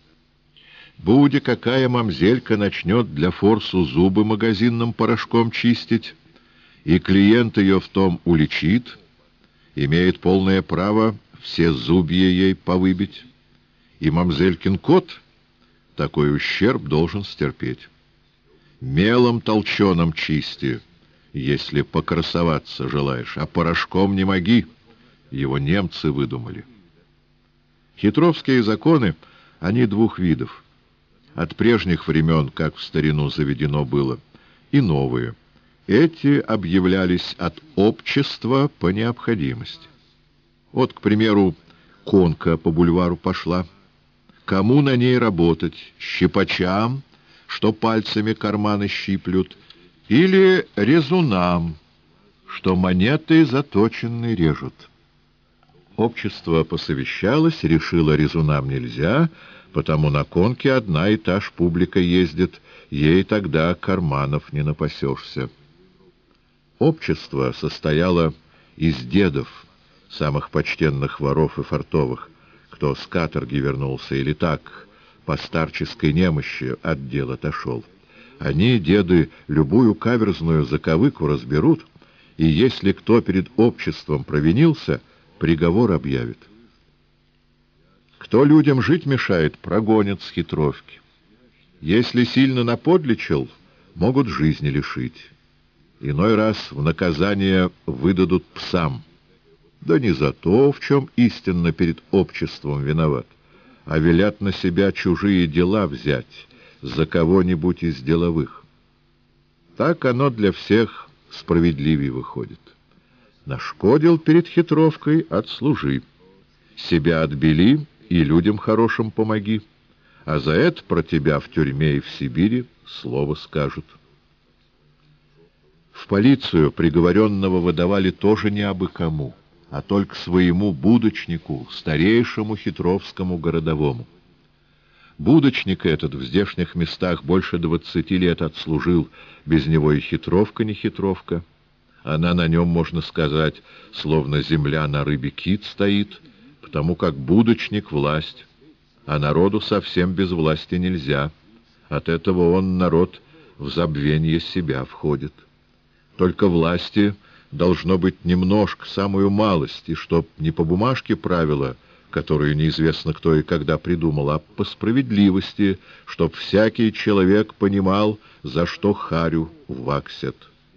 Будь какая мамзелька начнет для форсу зубы магазинным порошком чистить, и клиент ее в том уличит, имеет полное право все зубья ей повыбить, и мамзелькин кот такой ущерб должен стерпеть. Мелом толченым чисти, если покрасоваться желаешь, а порошком не моги, его немцы выдумали. Хитровские законы, они двух видов. От прежних времен, как в старину заведено было, и новые. Эти объявлялись от общества по необходимости. Вот, к примеру, конка по бульвару пошла. Кому на ней работать? Щипачам, что пальцами карманы щиплют, или резунам, что монеты заточенные режут? Общество посовещалось, решило, резунам нельзя, потому на конке одна и та ж публика ездит, ей тогда карманов не напасешься. Общество состояло из дедов, самых почтенных воров и фартовых, кто с каторги вернулся или так, по старческой немощи от дел отошел. Они, деды, любую каверзную заковыку разберут, и если кто перед обществом провинился, приговор объявит. Кто людям жить мешает, прогонят с хитровки. Если сильно наподличил, могут жизни лишить. Иной раз в наказание выдадут псам. Да не за то, в чем истинно перед обществом виноват, а велят на себя чужие дела взять за кого-нибудь из деловых. Так оно для всех справедливее выходит. Нашкодил перед хитровкой — отслужи. Себя отбели и людям хорошим помоги, а за это про тебя в тюрьме и в Сибири слово скажут. В полицию приговоренного выдавали тоже не абы кому, а только своему будочнику, старейшему хитровскому городовому. Будочник этот в здешних местах больше 20 лет отслужил, без него и хитровка не хитровка. Она на нем, можно сказать, словно земля на рыбе кит стоит, потому как будочник — власть, а народу совсем без власти нельзя. От этого он, народ, в забвенье себя входит. Только власти должно быть немножко, самую малость, и чтоб не по бумажке правила, которую неизвестно кто и когда придумал, а по справедливости, чтоб всякий человек понимал, за что харю ваксят.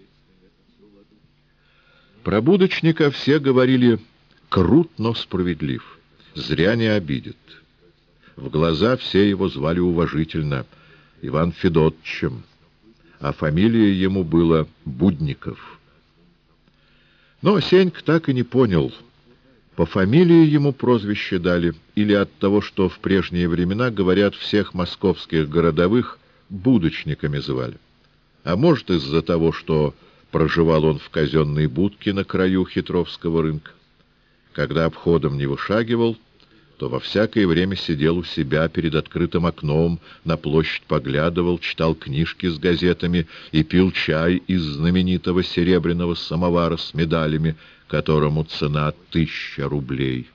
Про будочника все говорили: крут, но справедлив, зря не обидит. В глаза все его звали уважительно Иван Федотчем, а фамилия ему была Будников. Но Сенька так и не понял, по фамилии ему прозвище дали или от того, что в прежние времена, говорят, всех московских городовых будочниками звали. А может, из-за того, что проживал он в казенной будке на краю Хитровского рынка. Когда обходом не вышагивал, то во всякое время сидел у себя перед открытым окном, на площадь поглядывал, читал книжки с газетами и пил чай из знаменитого серебряного самовара с медалями, которому цена 1000 рублей.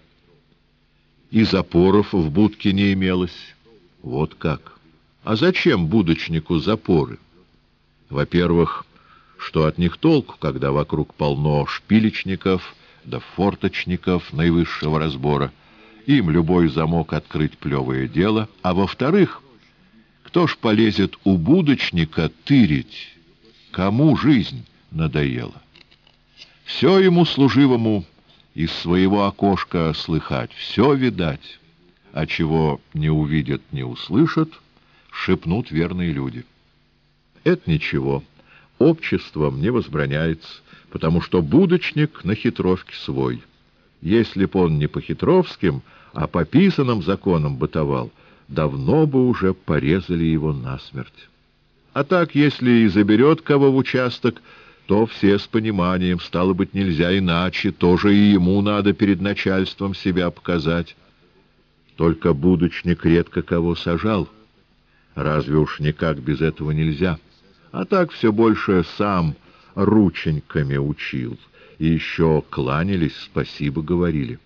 И запоров в будке не имелось. Вот как. А зачем будочнику запоры? Во-первых, что от них толку, когда вокруг полно шпилечников да форточников наивысшего разбора? Им любой замок открыть плевое дело. А во-вторых, кто ж полезет у будочника тырить? Кому жизнь надоела? Все ему служивому из своего окошка слыхать, все видать, а чего не увидят, не услышат, шепнут верные люди. Это ничего, обществом не возбраняется, потому что будочник на хитровке свой. Если б он не по хитровским, а по писаным законам бытовал, давно бы уже порезали его насмерть. А так, если и заберет кого в участок, то все с пониманием, стало быть, нельзя иначе, тоже и ему надо перед начальством себя показать. Только будочник редко кого сажал. Разве уж никак без этого нельзя? А так все больше сам рученьками учил. И еще кланялись, спасибо говорили.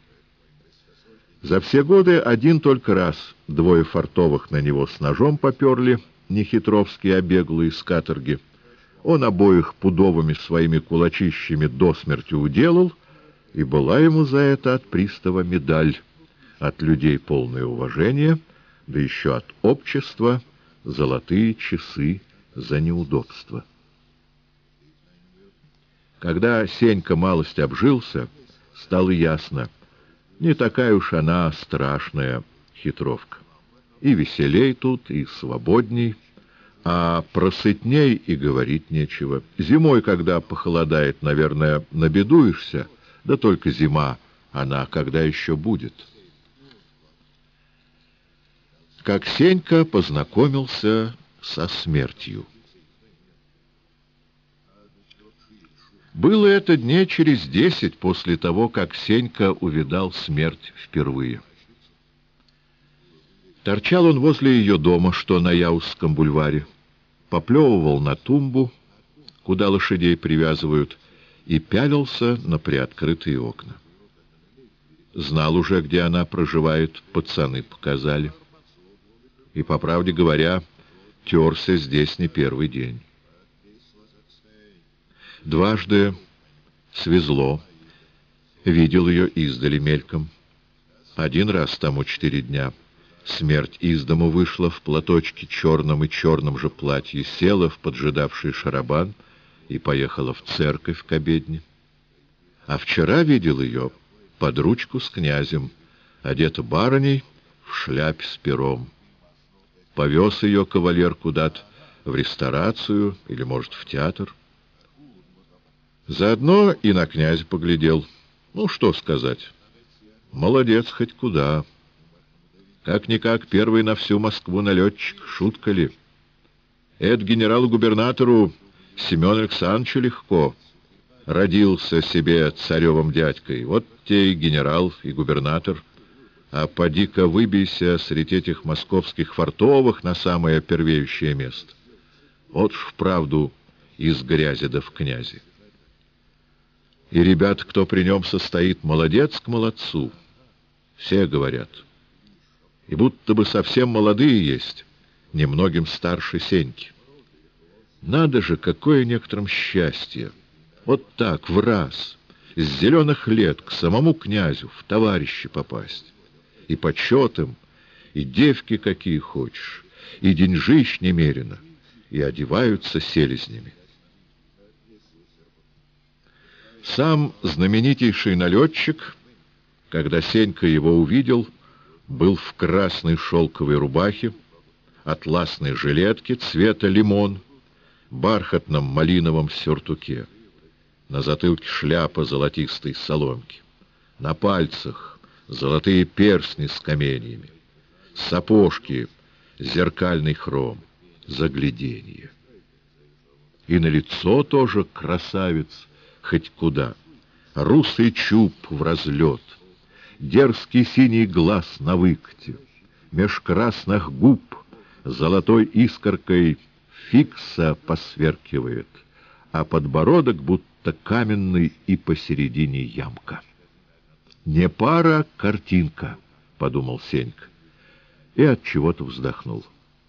За все годы один только раз 2 фартовых на него с ножом поперли, не хитровские, а беглые с каторги. Он обоих пудовыми своими кулачищами до смерти уделал, и была ему за это от пристава медаль, от людей полное уважение, да еще от общества золотые часы за неудобство. Когда Сенька малость обжился, стало ясно, не такая уж она страшная хитровка. И веселей тут, и свободней, а про сытней и говорить нечего. Зимой, когда похолодает, наверное, набедуешься, да только зима, она когда еще будет. Как Сенька познакомился со смертью. Было это дней через 10 после того, как Сенька увидал смерть впервые. Торчал он возле ее дома, что на Яузском бульваре, поплевывал на тумбу, куда лошадей привязывают, и пялился на приоткрытые окна. Знал уже, где она проживает, пацаны показали. И, по правде говоря, терся здесь не первый день. Дважды свезло. Видел ее издали мельком. Один раз тому 4 дня. Смерть из дому вышла в платочке черном и черном же платье, села в поджидавший шарабан и поехала в церковь к обедне. А вчера видел ее под ручку с князем, одета барыней в шляпе с пером. Повез ее кавалер куда-то в ресторацию или, может, в театр. Заодно и на князя поглядел. Ну, что сказать. Молодец хоть куда. Как-никак первый на всю Москву налетчик. Шутка ли? Это генералу-губернатору Семену Александровичу легко. Родился себе царевым дядькой. Вот те и генерал, и губернатор. А поди-ка выбейся среди этих московских фартовых на самое первеющее место. Вот ж вправду из грязи да в князи. И ребята, кто при нем состоит, молодец к молодцу. Все говорят. И будто бы совсем молодые есть, немногим старше Сеньки. Надо же, какое некоторым счастье. Вот так, в раз, с зеленых лет к самому князю в товарищи попасть. И почет им, и девки какие хочешь, и деньжищ немерено, и одеваются селезнями. Сам знаменитейший налетчик, когда Сенька его увидел, был в красной шелковой рубахе, атласной жилетке цвета лимон, бархатном малиновом сюртуке. На затылке шляпа золотистой соломки, на пальцах золотые перстни с каменьями, сапожки, зеркальный хром, загляденье. И на лицо тоже красавец, хоть куда, русый чуб в разлет, дерзкий синий глаз на выкате, меж красных губ золотой искоркой фикса посверкивает, а подбородок будто каменный и посередине ямка. «Не пара, картинка», — подумал Сенька, и от чего-то вздохнул.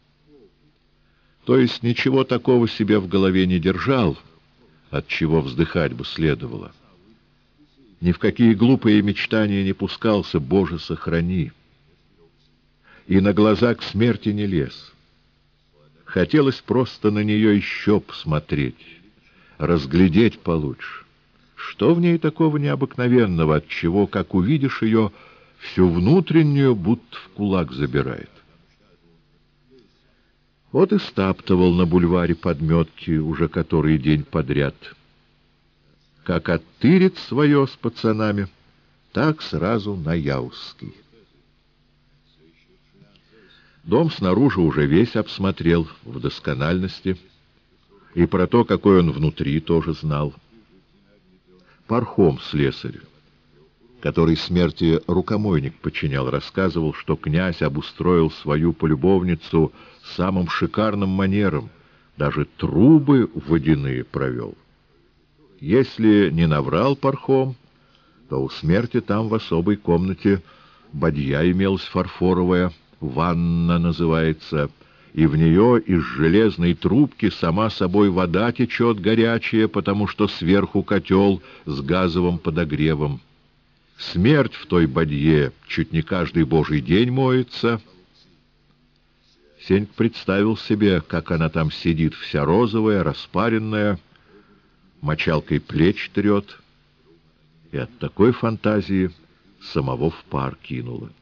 То есть ничего такого себе в голове не держал, от чего вздыхать бы следовало. Ни в какие глупые мечтания не пускался, Боже, сохрани. И на глаза к смерти не лез. Хотелось просто на нее еще посмотреть, разглядеть получше. Что в ней такого необыкновенного, от чего, как увидишь ее, всю внутреннюю будто в кулак забирает? Вот и стаптывал на бульваре подметки уже который день подряд. Как оттырит свое с пацанами, так сразу на Яузский. Дом снаружи уже весь обсмотрел в доскональности, и про то, какой он внутри, тоже знал. Пархом слесарь, который смерти рукомойник подчинял, рассказывал, что князь обустроил свою полюбовницу самым шикарным манером, даже трубы водяные провел. Если не наврал Пархом, то у смерти там в особой комнате бадья имелась фарфоровая, ванна называется, и в нее из железной трубки сама собой вода течет горячая, потому что сверху котел с газовым подогревом. Смерть в той бадье чуть не каждый божий день моется. Сенька представил себе, как она там сидит вся розовая, распаренная, мочалкой плеч трет, и от такой фантазии самого в пар кинула.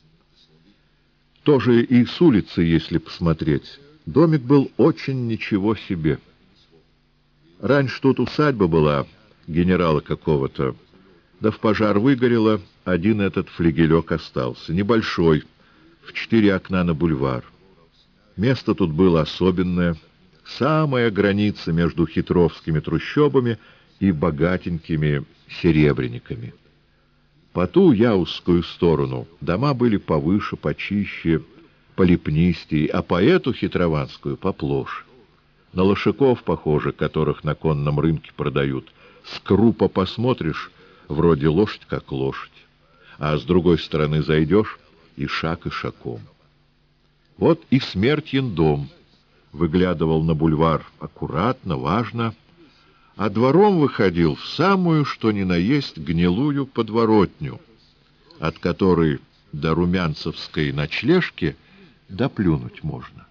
Тоже и с улицы, если посмотреть, домик был очень ничего себе. Раньше тут усадьба была генерала какого-то, да в пожар выгорело, один этот флигелек остался, небольшой, в 4 окна на бульвар. Место тут было особенное, самая граница между хитровскими трущобами и богатенькими серебряниками. По ту Яузскую сторону дома были повыше, почище, полепнистей, а поэту хитрованскую поплоше. На лошаков похоже, которых на конном рынке продают. С крупа посмотришь, вроде лошадь как лошадь, а с другой стороны зайдешь — и шаг и шагом. Вот и Смертьин дом выглядывал на бульвар аккуратно, важно, а двором выходил в самую, что ни на есть, гнилую подворотню, от которой до румянцевской ночлежки доплюнуть можно.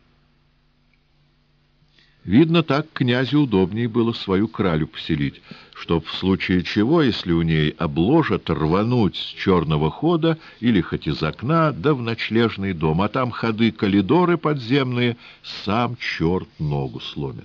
Видно, так князю удобнее было свою кралю поселить, чтоб в случае чего, если у ней обложат, рвануть с черного хода или хоть из окна, да в ночлежный дом, а там ходы коридоры подземные, сам черт ногу сломит.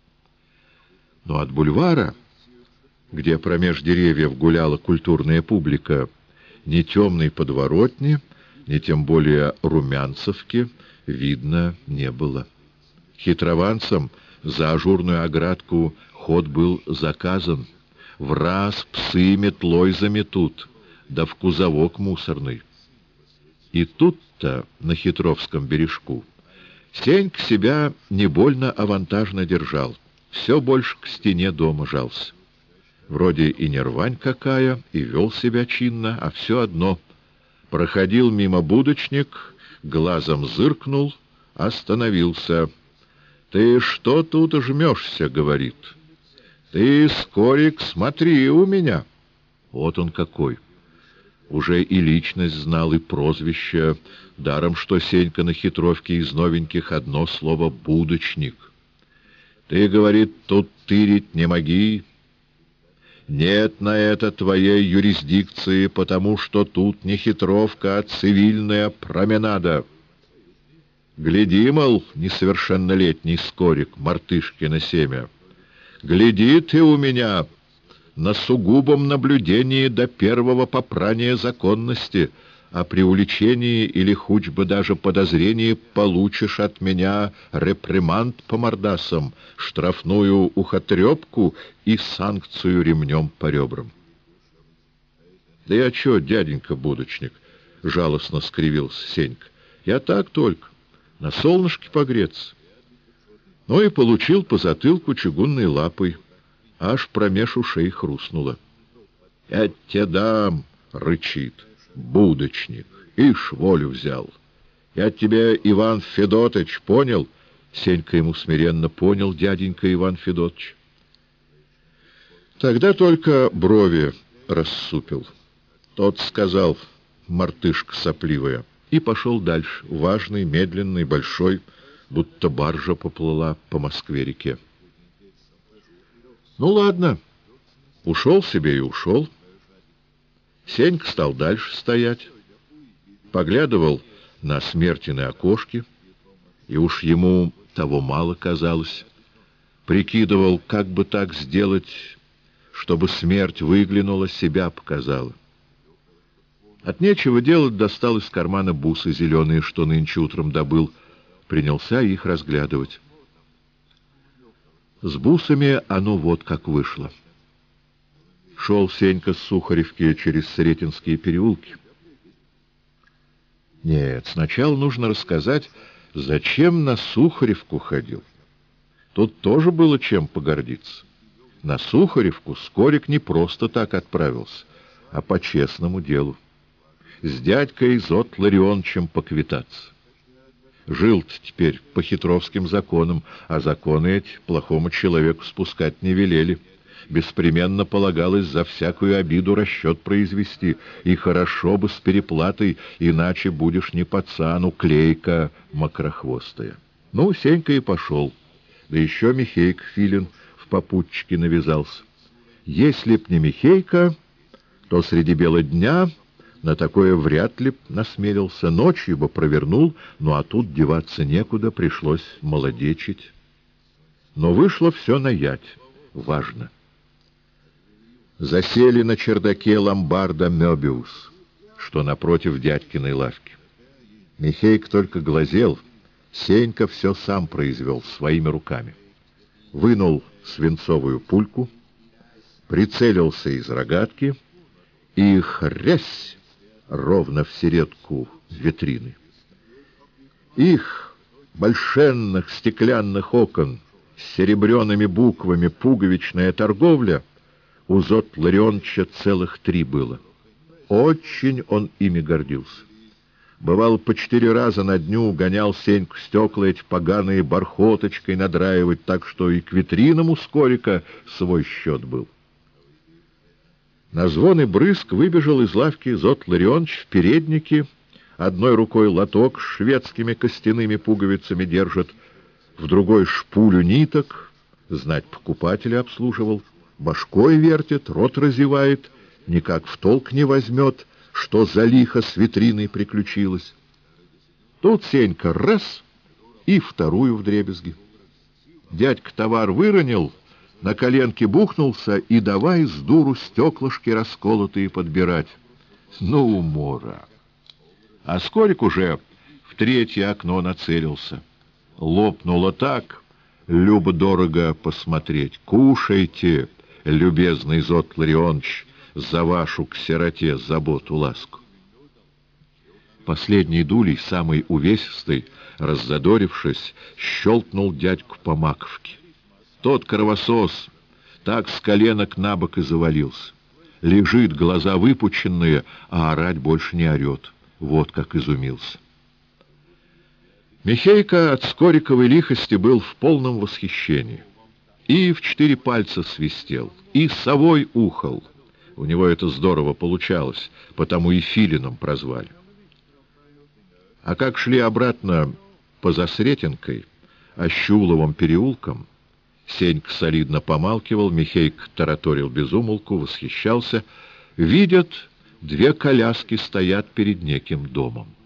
Но от бульвара, где промеж деревьев гуляла культурная публика, ни темной подворотни, ни тем более румянцевки видно не было. Хитрованцам за ажурную оградку ход был заказан. В раз псы метлой заметут, да в кузовок мусорный. И тут-то, на Хитровском бережку, Сенька себя не больно авантажно держал, все больше к стене дома жался. Вроде и не рвань какая, и вел себя чинно, а все одно. Проходил мимо будочник, глазом зыркнул, остановился. «Ты что тут жмешься?» — говорит. «Ты, Скорик, смотри у меня». Вот он какой. Уже и личность знал, и прозвище, даром что Сенька на Хитровке из новеньких одно слово «будочник». «Ты, — говорит, — тут тырить не моги. Нет на это твоей юрисдикции, потому что тут не Хитровка, а цивильная променада. Гляди, мол, несовершеннолетний Скорик, мартышкино семя, гляди ты у меня на сугубом наблюдении до первого попрания законности, а при увлечении или хоть бы даже подозрении получишь от меня реприманд по мордасам, штрафную ухотрепку и санкцию ремнем по ребрам». «Да я чё, дяденька будочник?» — жалостно скривился Сенька. «Я так только, на солнышке погреться». Ну и получил по затылку чугунной лапой, аж промеж ушей хрустнуло. «Я те дам!» — рычит. «Будочник! Ишь, волю взял! Я тебе, Иван Федотыч, понял?» Сенька ему смиренно: «Понял, дяденька Иван Федотыч». Тогда только брови рассупил. Тот сказал: «Мартышка сопливая», и пошел дальше, важный, медленный, большой, будто баржа поплыла по Москве-реке. Ну, ладно, ушел себе и ушел. Сенька стал дальше стоять, поглядывал на Смертины окошки, и уж ему того мало казалось. Прикидывал, как бы так сделать, чтобы смерть выглянула, себя показала. От нечего делать достал из кармана бусы зеленые, что нынче утром добыл, принялся их разглядывать. С бусами оно вот как вышло. Шел Сенька с Сухаревки через Сретенские переулки. Нет, сначала нужно рассказать, зачем на Сухаревку ходил. Тут тоже было чем погордиться. На Сухаревку Скорик не просто так отправился, а по честному делу. С дядькой Зот Ларионовичем поквитаться. Жил-то теперь по хитровским законам, а законы эти плохому человеку спускать не велели. Беспременно полагалось за всякую обиду расчет произвести, и хорошо бы с переплатой, иначе будешь не пацан, уклейка мокрохвостая. Ну, Сенька и пошел. Да еще Михейка Филин в попутчике навязался. Если б не Михейка, то среди бела дня на такое вряд ли б насмелился, ночью бы провернул, ну а тут деваться некуда, пришлось молодечить. Но вышло все наять, важно. Засели на чердаке ломбарда «Мёбиус», что напротив дядькиной лавки. Михейка только глазел, Сенька все сам произвел своими руками. Вынул свинцовую пульку, прицелился из рогатки и хрясь ровно в середку витрины. Их, большенных стеклянных окон, с серебряными буквами «Пуговичная торговля», у Зотт Ларионовича целых 3 было. Очень он ими гордился. Бывало, по 4 раза на дню гонял Сеньку стекла эти поганые бархоточкой надраивать, так что и к витринам у Скорика свой счет был. На звон и брызг выбежал из лавки Зотт Ларионович в переднике, одной рукой лоток с шведскими костяными пуговицами держит, в другой шпулю ниток, знать покупателя обслуживал, башкой вертит, рот разевает, никак в толк не возьмет, что за лихо с витриной приключилось. Тут Сенька раз и вторую вдребезги. Дядька товар выронил, на коленке бухнулся и давай с дуру стеклышки расколотые подбирать. Ну, умора! А Скорик уже в 3-е окно нацелился. Лопнуло так, любо-дорого посмотреть. Кушайте, любезный Зотт Ларионович, за вашу к сироте заботу ласку. Последний дулей, самый увесистый, раззадорившись, щелкнул дядьку по маковке. Тот кровосос так с коленок на бок и завалился. Лежит, глаза выпученные, а орать больше не орет. Вот как изумился. Михейка от Скориковой лихости был в полном восхищении. И в 4 пальца свистел, и совой ухал. У него это здорово получалось, потому и филином прозвали. А как шли обратно по Засретенкой, Ощуловым переулком, Сенька солидно помалкивал, Михейка тараторил без умолку, восхищался. Видят, 2 коляски стоят перед неким домом.